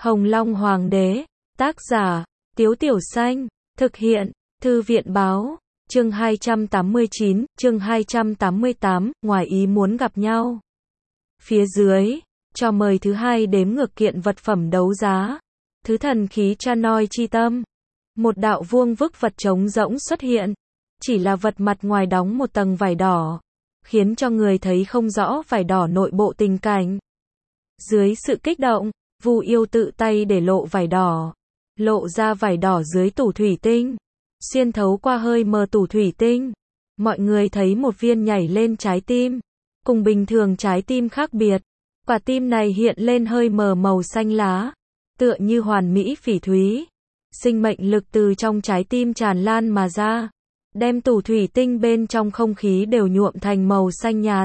Hồng Long Hoàng đế, tác giả, Tiếu Tiểu Xanh, thực hiện, Thư viện báo, chương 289, chương 288, ngoài ý muốn gặp nhau. Phía dưới, cho mời thứ hai đếm ngược kiện vật phẩm đấu giá. Thứ thần khí Chanoi chi tâm. Một đạo vuông vức vật trống rỗng xuất hiện. Chỉ là vật mặt ngoài đóng một tầng vải đỏ, khiến cho người thấy không rõ vải đỏ nội bộ tình cảnh. Dưới sự kích động, Vu Yêu tự tay để lộ vải đỏ, lộ ra vải đỏ dưới tủ thủy tinh, xuyên thấu qua hơi mờ tủ thủy tinh. Mọi người thấy một viên nhảy lên trái tim, cùng bình thường trái tim khác biệt. Quả tim này hiện lên hơi mờ màu xanh lá, tựa như hoàn mỹ phỉ thúy. Sinh mệnh lực từ trong trái tim tràn lan mà ra, đem tủ thủy tinh bên trong không khí đều nhuộm thành màu xanh nhạt.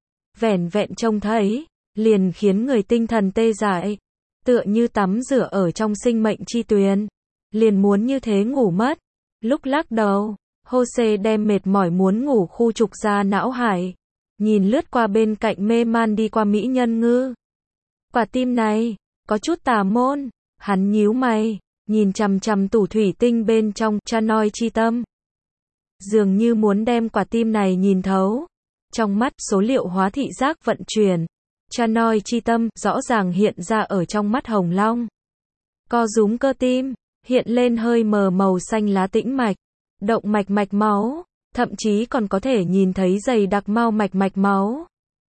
Vẻn vẹn trông thấy, liền khiến người tinh thần tê dại, tựa như tắm rửa ở trong sinh mệnh chi tuyền, liền muốn như thế ngủ mất. Lúc lắc đầu, Jose đem mệt mỏi muốn ngủ khu trục ra não hải, nhìn lướt qua bên cạnh mê man đi qua mỹ nhân ngư. Quả tim này, có chút tà môn, hắn nhíu mày, nhìn chằm chằm tủ thủy tinh bên trong Chanoi chi tâm. Dường như muốn đem quả tim này nhìn thấu. Trong mắt số liệu hóa thị giác vận chuyển, Chanoi chi tâm rõ ràng hiện ra ở trong mắt Hồng Long. Co rúm cơ tim, hiện lên hơi mờ màu xanh lá tĩnh mạch, động mạch mạch máu, thậm chí còn có thể nhìn thấy dày đặc mao mạch mạch máu.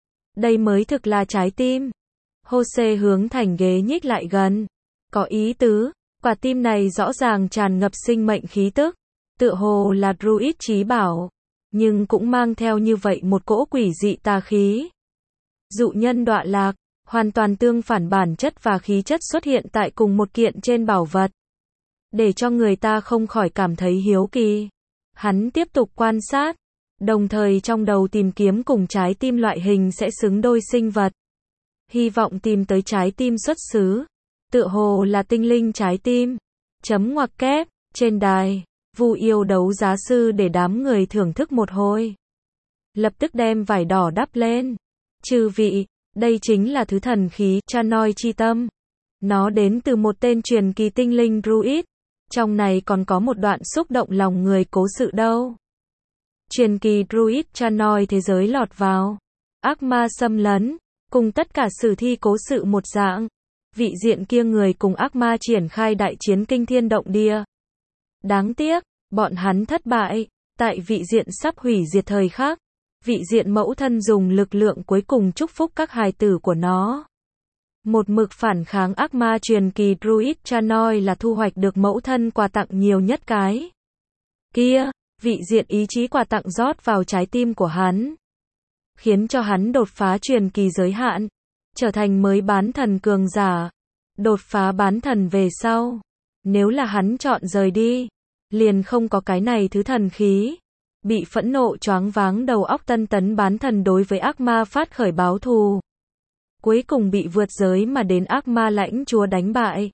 Đây mới thực là trái tim. Jose hướng thành ghế nhích lại gần. Có ý tứ, quả tim này rõ ràng tràn ngập sinh mệnh khí tức, tựa hồ là druid chí bảo, nhưng cũng mang theo như vậy một cỗ quỷ dị tà khí. Dụ nhân đọa lạc, hoàn toàn tương phản bản chất và khí chất xuất hiện tại cùng một kiện trên bảo vật, để cho người ta không khỏi cảm thấy hiếu kỳ. Hắn tiếp tục quan sát, đồng thời trong đầu tìm kiếm cùng trái tim loại hình sẽ xứng đôi sinh vật. Hy vọng tìm tới trái tim xuất xứ, tựa hồ là tinh linh trái tim. Chấm ngoặc kép, trên đài, Vu Yêu đấu giá sư để đám người thưởng thức một hồi. Lập tức đem vải đỏ đắp lên. Chư vị, đây chính là thứ thần khí Chanoi chi tâm. Nó đến từ một tên truyền kỳ tinh linh druid. Trong này còn có một đoạn xúc động lòng người cố sự đâu. Truyền kỳ druid Chanoi thế giới lọt vào, ác ma xâm lấn, cùng tất cả sử thi cố sự một dạng. Vị diện kia người cùng ác ma triển khai đại chiến kinh thiên động địa. Đáng tiếc, bọn hắn thất bại. Tại vị diện sắp hủy diệt thời khắc, vị diện mẫu thân dùng lực lượng cuối cùng chúc phúc các hài tử của nó. Một mực phản kháng ác ma truyền kỳ druid Chanoi là thu hoạch được mẫu thân quà tặng nhiều nhất cái. Kia, vị diện ý chí quà tặng rót vào trái tim của hắn, khiến cho hắn đột phá truyền kỳ giới hạn, trở thành mới bán thần cường giả. Đột phá bán thần về sau, nếu là hắn chọn rời đi, liền không có cái này thứ thần khí. Bị phẫn nộ choáng váng đầu óc tân tấn bán thần đối với ác ma phát khởi báo thù. Cuối cùng bị vượt giới mà đến ác ma lãnh chúa đánh bại.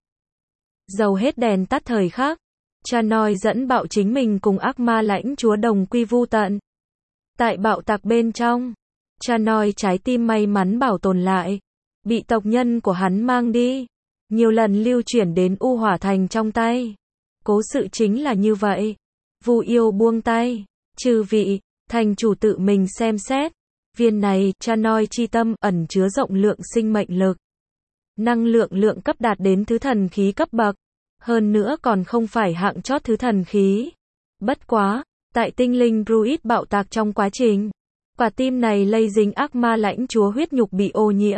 Dầu hết đèn tắt thời khắc, Chanoi dẫn bạo chính mình cùng ác ma lãnh chúa đồng quy vu tận. Tại bạo tạc bên trong, Chanoi trái tim may mắn bảo tồn lại, bị tộc nhân của hắn mang đi, nhiều lần lưu chuyển đến U Hỏa Thành trong tay. Cố sự chính là như vậy. Vu Yêu buông tay. Chư vị, thành chủ tự mình xem xét. Viên này, Chanoi chi tâm, ẩn chứa rộng lượng sinh mệnh lực. Năng lượng cấp đạt đến thứ thần khí cấp bậc. Hơn nữa còn không phải hạng chót thứ thần khí. Bất quá, tại tinh linh druid bạo tạc trong quá trình, quả tim này lây dính ác ma lãnh chúa huyết nhục bị ô nhiễm,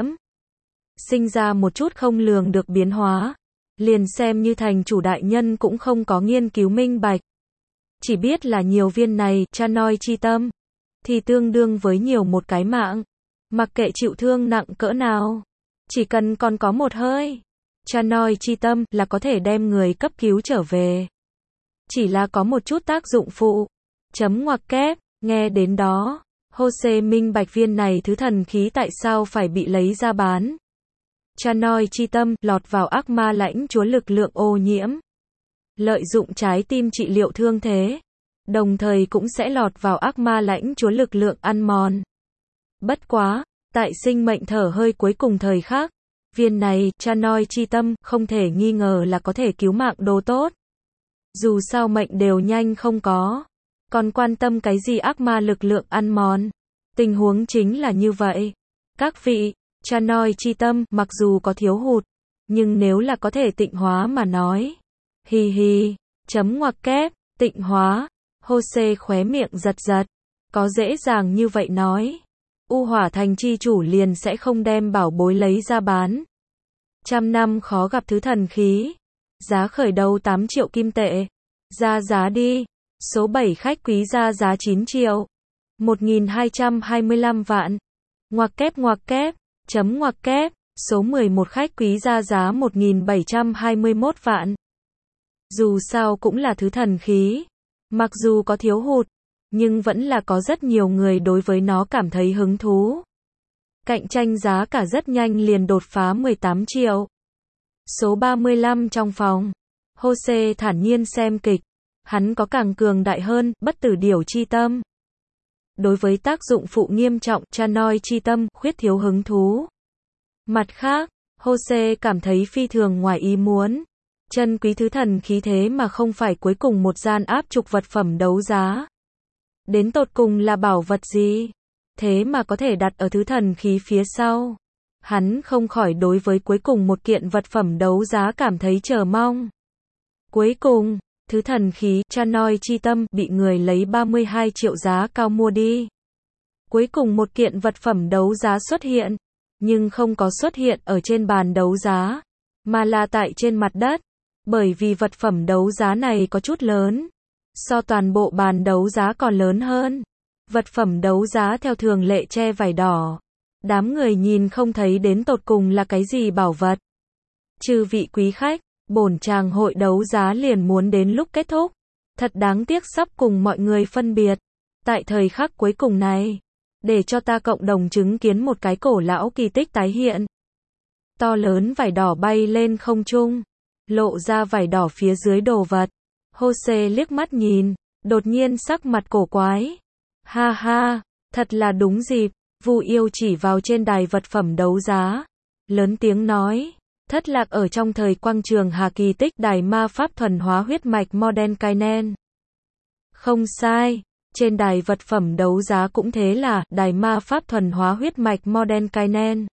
sinh ra một chút không lường được biến hóa. Liền xem như thành chủ đại nhân cũng không có nghiên cứu minh bạch. Chỉ biết là nhiều viên này, Chanoi chi tâm, thì tương đương với nhiều một cái mạng. Mặc kệ chịu thương nặng cỡ nào, chỉ cần còn có một hơi, Chanoi chi tâm là có thể đem người cấp cứu trở về. Chỉ là có một chút tác dụng phụ. Chấm ngoặc kép, nghe đến đó, Jose minh bạch viên này thứ thần khí tại sao phải bị lấy ra bán. Chanoi chi tâm lọt vào ác ma lãnh chúa lực lượng ô nhiễm, lợi dụng trái tim trị liệu thương thế, đồng thời cũng sẽ lọt vào ác ma lãnh chúa lực lượng ăn mòn. Bất quá, tại sinh mệnh thở hơi cuối cùng thời khắc, Viên này, Chanoi chi tâm, không thể nghi ngờ là có thể cứu mạng đồ tốt. Dù sao mệnh đều nhanh không có. Còn quan tâm cái gì ác ma lực lượng ăn mòn. Tình huống chính là như vậy. Các vị, Chanoi chi tâm, mặc dù có thiếu hụt, nhưng nếu là có thể tịnh hóa mà nói. Hi hi, chấm ngoặc kép, tịnh hóa. Jose khóe miệng giật giật. Có dễ dàng như vậy nói. U Hỏa Thành chi chủ liền sẽ không đem bảo bối lấy ra bán. 100 năm khó gặp thứ thần khí. Giá khởi đầu 8 triệu kim tệ. Ra giá đi. Số 7 khách quý ra giá 9 triệu. 1.225 vạn. Ngoặc kép, chấm ngoặc kép. Số 11 khách quý ra giá 1.721 vạn. Dù sao cũng là thứ thần khí. Mặc dù có thiếu hụt, nhưng vẫn là có rất nhiều người đối với nó cảm thấy hứng thú. Cạnh tranh giá cả rất nhanh liền đột phá 18 triệu. Số 35 trong phòng. Jose thản nhiên xem kịch. Hắn có càng cường đại hơn, bất tử điểu chi tâm. Đối với tác dụng phụ nghiêm trọng, Chanoi chi tâm, khuyết thiếu hứng thú. Mặt khác, Jose cảm thấy phi thường ngoài ý muốn. Chân quý thứ thần khí thế mà không phải cuối cùng một gian áp trục vật phẩm đấu giá. Đến tột cùng là bảo vật gì? Thế mà có thể đặt ở thứ thần khí phía sau. Hắn không khỏi đối với cuối cùng một kiện vật phẩm đấu giá cảm thấy chờ mong. Cuối cùng, thứ thần khí Chanoi chi tâm bị người lấy 32 triệu giá cao mua đi. Cuối cùng một kiện vật phẩm đấu giá xuất hiện, nhưng không có xuất hiện ở trên bàn đấu giá, mà là tại trên mặt đất. Bởi vì vật phẩm đấu giá này có chút lớn, so toàn bộ bàn đấu giá còn lớn hơn. Vật phẩm đấu giá theo thường lệ che vải đỏ. Đám người nhìn không thấy đến tột cùng là cái gì bảo vật. Chư vị quý khách, bổn tràng hội đấu giá liền muốn đến lúc kết thúc. Thật đáng tiếc sắp cùng mọi người phân biệt. Tại thời khắc cuối cùng này, để cho ta cộng đồng chứng kiến một cái cổ lão kỳ tích tái hiện. To lớn vải đỏ bay lên không trung, lộ ra vải đỏ phía dưới đồ vật. Jose liếc mắt nhìn, đột nhiên sắc mặt cổ quái. Ha ha, thật là đúng dịp. Vu Yêu chỉ vào trên đài vật phẩm đấu giá, lớn tiếng nói, thất lạc ở trong thời quang trường hà kỳ tích đài ma pháp thuần hóa huyết mạch Mordenkainen. Không sai, trên đài vật phẩm đấu giá cũng thế là đài ma pháp thuần hóa huyết mạch Mordenkainen.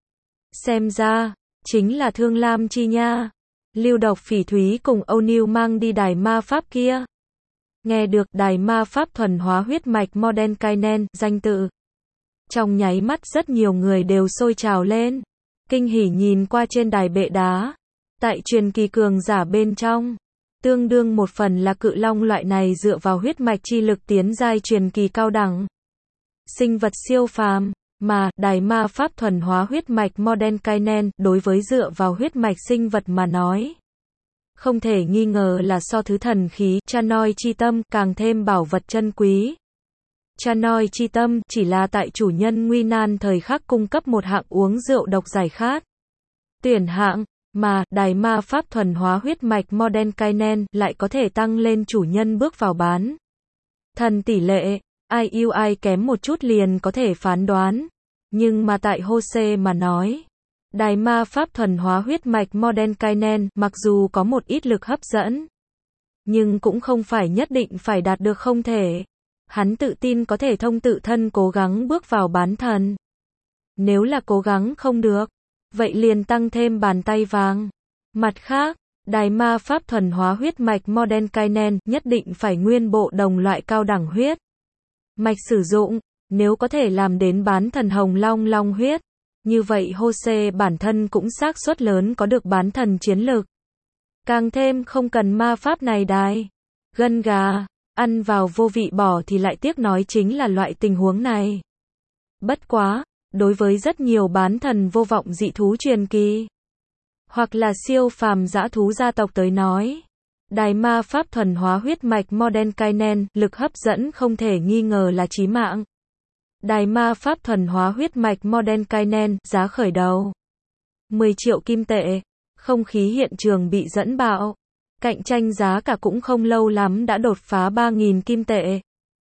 Xem ra, chính là Thương Lam chi nha. Lưu Độc Phỉ Thúy cùng Âu Niu mang đi đài ma pháp kia. Nghe được đài ma pháp thuần hóa huyết mạch Mordenkainen danh tự, trong nháy mắt rất nhiều người đều sôi trào lên, kinh hỉ nhìn qua trên đài bệ đá. Tại truyền kỳ cường giả bên trong, tương đương một phần là cự long loại này dựa vào huyết mạch chi lực tiến giai truyền kỳ cao đẳng. Sinh vật siêu phàm, mà đài ma pháp thuần hóa huyết mạch Mordenkainen đối với dựa vào huyết mạch sinh vật mà nói, không thể nghi ngờ là so thứ thần khí Chanoi chi tâm càng thêm bảo vật chân quý. Chanoi chi tâm chỉ là tại chủ nhân nguy nan thời khắc cung cấp một hạng uống rượu độc giải khát. Tuyển hạng, mà đài ma pháp thuần hóa huyết mạch Mordenkainen lại có thể tăng lên chủ nhân bước vào bán thần tỷ lệ, ai ưu ai kém một chút liền có thể phán đoán. Nhưng mà tại Jose mà nói, đài ma pháp thuần hóa huyết mạch Mordenkainen mặc dù có một ít lực hấp dẫn, nhưng cũng không phải nhất định phải đạt được không thể. Hắn tự tin có thể thông tự thân cố gắng bước vào bán thần. Nếu là cố gắng không được, vậy liền tăng thêm bàn tay vàng. Mặt khác, đài ma pháp thuần hóa huyết mạch Mordenkainen nhất định phải nguyên bộ đồng loại cao đẳng huyết mạch sử dụng. Nếu có thể làm đến bán thần hồng long long huyết, như vậy Jose bản thân cũng xác suất lớn có được bán thần chiến lực. Càng thêm không cần ma pháp này đài gân gà, ăn vào vô vị bỏ thì lại tiếc nói chính là loại tình huống này. Bất quá, đối với rất nhiều bán thần vô vọng dị thú truyền kỳ, hoặc là siêu phàm dã thú gia tộc tới nói, đài ma pháp thuần hóa huyết mạch Mordenkainen lực hấp dẫn không thể nghi ngờ là chí mạng. Đài ma pháp thuần hóa huyết mạch Mordenkainen giá khởi đầu 10 triệu kim tệ. Không khí hiện trường bị dẫn bạo. Cạnh tranh giá cả cũng không lâu lắm đã đột phá 3.000 kim tệ.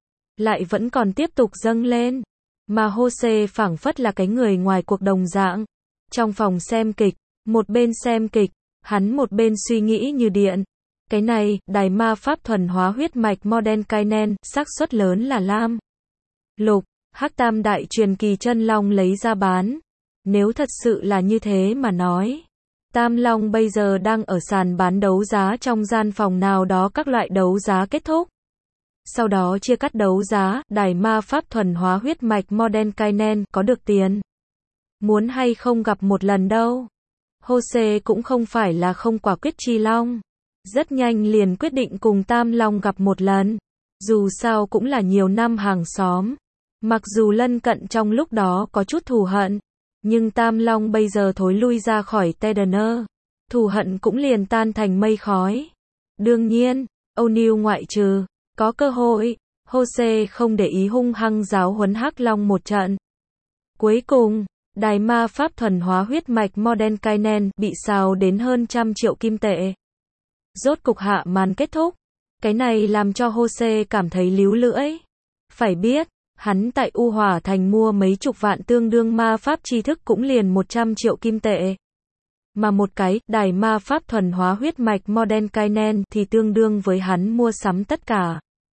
Lại vẫn còn tiếp tục dâng lên. Mà Jose phảng phất là cái người ngoài cuộc đồng dạng. Trong phòng xem kịch, một bên xem kịch, hắn một bên suy nghĩ như điện. Cái này, đài ma pháp thuần hóa huyết mạch Mordenkainen, xác suất lớn là Lam Lục, Hắc Tam đại truyền kỳ chân long lấy ra bán. Nếu thật sự là như thế mà nói, Tam Long bây giờ đang ở sàn bán đấu giá trong gian phòng nào đó, các loại đấu giá kết thúc. Sau đó chia cắt đấu giá, đài ma pháp thuần hóa huyết mạch Mordenkainen có được tiền. Muốn hay không gặp một lần đâu. Jose cũng không phải là không quả quyết chi long. Rất nhanh liền quyết định cùng Tam Long gặp một lần. Dù sao cũng là nhiều năm hàng xóm. Mặc dù lân cận trong lúc đó có chút thù hận, nhưng Tam Long bây giờ thối lui ra khỏi Tedener, thù hận cũng liền tan thành mây khói. Đương nhiên, O'Neil ngoại trừ, có cơ hội, Jose không để ý hung hăng giáo huấn Hắc Long một trận. Cuối cùng, đài ma pháp thuần hóa huyết mạch Mordenkainen bị xào đến hơn 100 triệu kim tệ. Rốt cục hạ màn kết thúc. Cái này làm cho Jose cảm thấy líu lưỡi. Phải biết, hắn tại U Hỏa Thành mua mấy chục vạn tương đương ma pháp tri thức cũng liền 100 triệu kim tệ. Mà một cái, đài ma pháp thuần hóa huyết mạch Mordenkainen thì tương đương với hắn mua sắm tất cả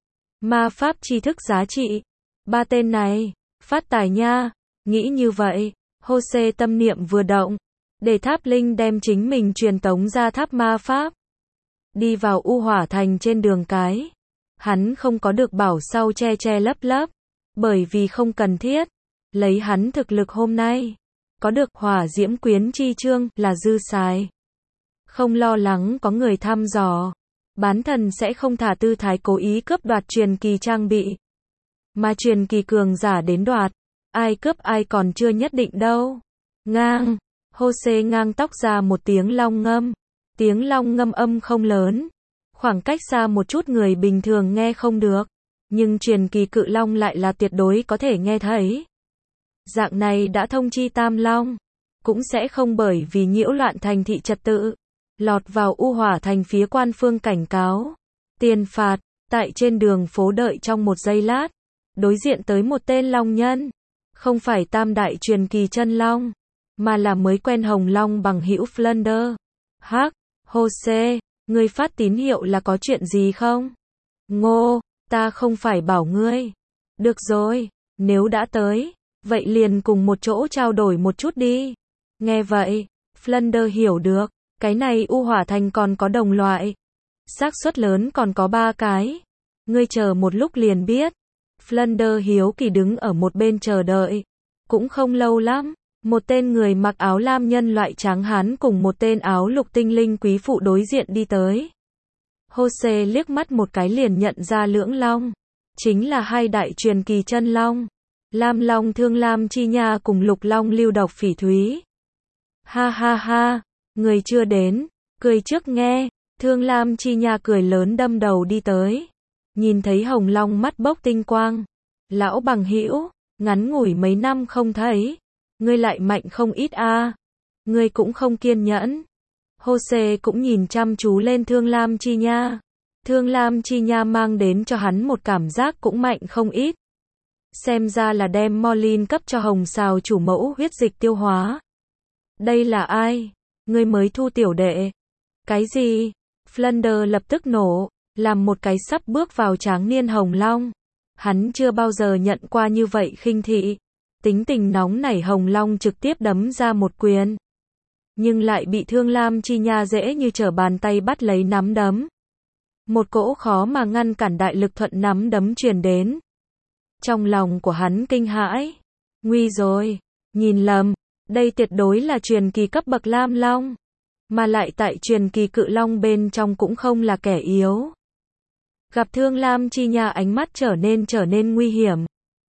ma pháp tri thức giá trị. Ba tên này, phát tài nha. Nghĩ như vậy, Jose tâm niệm vừa động, để tháp linh đem chính mình truyền tống ra tháp ma pháp. Đi vào U Hỏa Thành trên đường cái. Hắn không có được bảo sau che che lấp lấp, bởi vì không cần thiết. Lấy hắn thực lực hôm nay, có được hỏa diễm quyến chi chương là dư xài. Không lo lắng có người thăm dò. Bán thần sẽ không thả tư thái cố ý cướp đoạt truyền kỳ trang bị. Mà truyền kỳ cường giả đến đoạt, ai cướp ai còn chưa nhất định đâu. Ngang, Jose ngang tóc ra một tiếng long ngâm. Tiếng long ngâm âm không lớn. Khoảng cách xa một chút người bình thường nghe không được. Nhưng truyền kỳ cự long lại là tuyệt đối có thể nghe thấy. Dạng này đã thông chi Tam Long. Cũng sẽ không bởi vì nhiễu loạn thành thị trật tự. Lọt vào U Hỏa Thành phía quan phương cảnh cáo. Tiền phạt, tại trên đường phố đợi trong một giây lát. Đối diện tới một tên long nhân. Không phải tam đại truyền kỳ chân long, mà là mới quen hồng long bằng hữu Flander. Hắc, Jose, ngươi phát tín hiệu là có chuyện gì không? Ngô, ta không phải bảo ngươi. Được rồi, nếu đã tới, vậy liền cùng một chỗ trao đổi một chút đi. Nghe vậy, Flander hiểu được, cái này U Hỏa Thành còn có đồng loại. Xác suất lớn còn có 3 cái. Ngươi chờ một lúc liền biết. Flander hiếu kỳ đứng ở một bên chờ đợi. Cũng không lâu lắm, một tên người mặc áo lam nhân loại trắng hán cùng một tên áo lục tinh linh quý phụ đối diện đi tới. Jose liếc mắt một cái liền nhận ra lưỡng long. Chính là hai đại truyền kỳ chân long. Lam Long Thương Lam Chi Nha cùng Lục Long Lưu Độc Phỉ Thúy. Ha ha ha, người chưa đến, cười trước nghe. Thương Lam Chi Nha cười lớn đâm đầu đi tới. Nhìn thấy hồng long mắt bốc tinh quang. Lão bằng hữu, ngắn ngủi mấy năm không thấy. Ngươi lại mạnh không ít a. Ngươi cũng không kiên nhẫn. Jose cũng nhìn chăm chú lên Thương Lam Chi Nha. Thương Lam Chi Nha mang đến cho hắn một cảm giác cũng mạnh không ít. Xem ra là đem Morlin cấp cho hồng xào chủ mẫu huyết dịch tiêu hóa. Đây là ai? Ngươi mới thu tiểu đệ. Cái gì? Flander lập tức nổ. Làm một cái sắp bước vào tráng niên hồng long. Hắn chưa bao giờ nhận qua như vậy khinh thị. Tính tình nóng nảy hồng long trực tiếp đấm ra một quyền. Nhưng lại bị Thương Lam Chi Nha dễ như trở bàn tay bắt lấy nắm đấm. Một cỗ khó mà ngăn cản đại lực thuận nắm đấm truyền đến. Trong lòng của hắn kinh hãi. Nguy rồi, nhìn lầm, đây tuyệt đối là truyền kỳ cấp bậc Lam Long. Mà lại tại truyền kỳ cự long bên trong cũng không là kẻ yếu. Gặp Thương Lam Chi Nha ánh mắt trở nên nguy hiểm.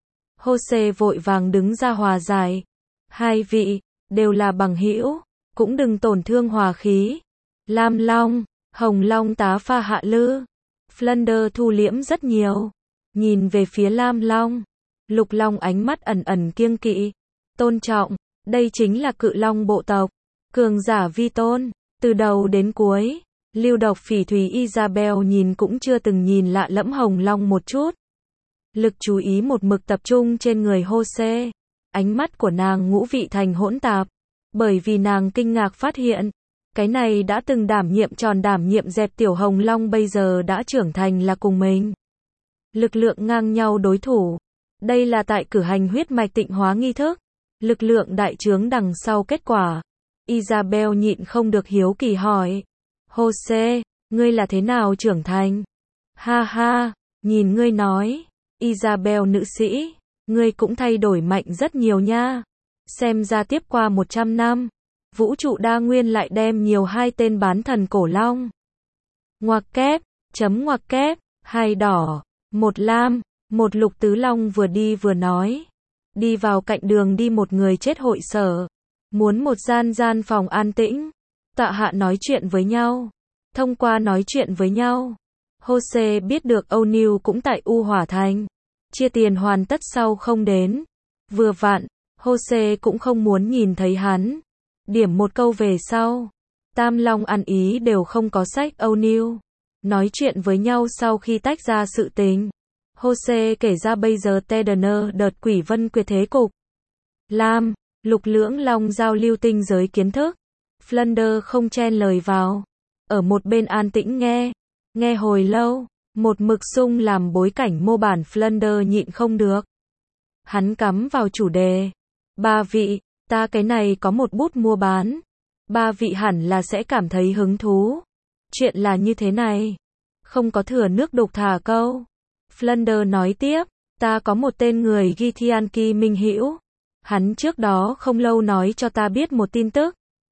Jose vội vàng đứng ra hòa giải. Hai vị, đều là bằng hữu, cũng đừng tổn thương hòa khí. Lam Long, Hồng Long tá pha hạ lư. Flander thu liễm rất nhiều. Nhìn về phía Lam Long. Lục Long ánh mắt ẩn ẩn kiêng kỵ. Tôn trọng, đây chính là cự long bộ tộc. Cường giả vi tôn, từ đầu đến cuối. Lưu Độc Phỉ Thúy Isabel nhìn cũng chưa từng nhìn lạ lẫm hồng long một chút. Lực chú ý một mực tập trung trên người Jose. Ánh mắt của nàng ngũ vị thành hỗn tạp. Bởi vì nàng kinh ngạc phát hiện, cái này đã từng đảm nhiệm dẹp Tiểu Hồng Long bây giờ đã trưởng thành là cùng mình. Lực lượng ngang nhau đối thủ. Đây là tại cử hành huyết mạch tịnh hóa nghi thức. Lực lượng đại trướng đằng sau kết quả. Isabel nhịn không được hiếu kỳ hỏi. Jose, ngươi là thế nào trưởng thành? Ha ha, nhìn ngươi nói. Isabel nữ sĩ, ngươi cũng thay đổi mạnh rất nhiều nha. Xem ra tiếp qua 100 năm, vũ trụ đa nguyên lại đem nhiều hai tên bán thần cổ long. Ngoặc kép, ngoặc kép, hai đỏ, một lam, một lục tứ long vừa đi vừa nói. Đi vào cạnh đường đi một người chết hội sở. Muốn một gian phòng an tĩnh. Tạ Hạ nói chuyện với nhau. Thông qua nói chuyện với nhau, Jose biết được O'Neill cũng tại U Hỏa Thành. Chia tiền hoàn tất sau không đến. Vừa vặn, Jose cũng không muốn nhìn thấy hắn. Điểm một câu về sau. Tam Long ăn ý đều không có sách O'Neill. Nói chuyện với nhau sau khi tách ra sự tình. Jose kể ra bây giờ Tedener đợt quỷ vân quyệt thế cục. Lam, lục lưỡng long giao lưu tinh giới kiến thức. Flunder không chen lời vào. Ở một bên an tĩnh nghe. Nghe hồi lâu. Một mực sung làm bối cảnh mô bản Flunder nhịn không được. Hắn cắm vào chủ đề. Ba vị, ta cái này có một bút mua bán. Ba vị hẳn là sẽ cảm thấy hứng thú. Chuyện là như thế này. Không có thừa nước đục thả câu. Flunder nói tiếp, ta có một tên người Githyanki minh hữu. Hắn trước đó không lâu nói cho ta biết một tin tức.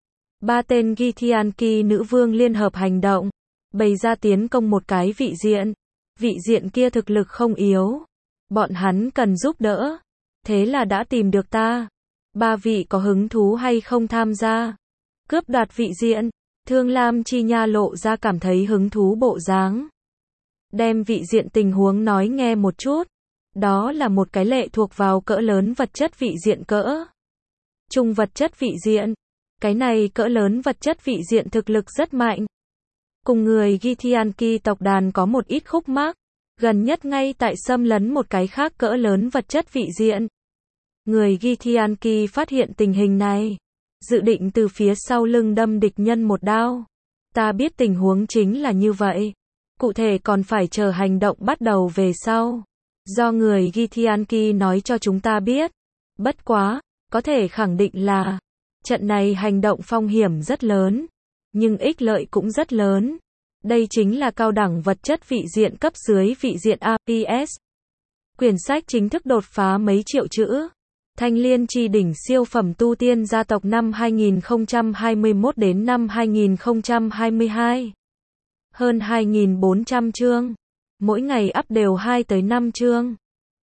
Ba tên Githyanki nữ vương liên hợp hành động, bày ra tiến công một cái vị diện. Vị diện kia thực lực không yếu. Bọn hắn cần giúp đỡ. Thế là đã tìm được ta. Ba vị có hứng thú hay không tham gia? Cướp đoạt vị diện. Thương Lam Chi Nha lộ ra cảm thấy hứng thú bộ dáng. Đem vị diện tình huống nói nghe một chút. Đó là một cái lệ thuộc vào cỡ lớn vật chất vị diện cỡ trung vật chất vị diện. Cái này cỡ lớn vật chất vị diện thực lực rất mạnh. Cùng người Githyanki tộc đàn có một ít khúc mắc. Gần nhất ngay tại xâm lấn một cái khác cỡ lớn vật chất vị diện. Người Githyanki phát hiện tình hình này. Dự định từ phía sau lưng đâm địch nhân một đao. Ta biết tình huống chính là như vậy. Cụ thể còn phải chờ hành động bắt đầu về sau. Do người Githyanki nói cho chúng ta biết. Bất quá, có thể khẳng định là trận này hành động phong hiểm rất lớn. Nhưng ích lợi cũng rất lớn. Đây chính là cao đẳng vật chất vị diện cấp dưới vị diện APS. Quyển sách chính thức đột phá mấy triệu chữ. Thanh Liên Chi đỉnh siêu phẩm tu tiên gia tộc năm 2021 đến năm 2022. Hơn 2.400 chương. Mỗi ngày up đều 2 tới 5 chương.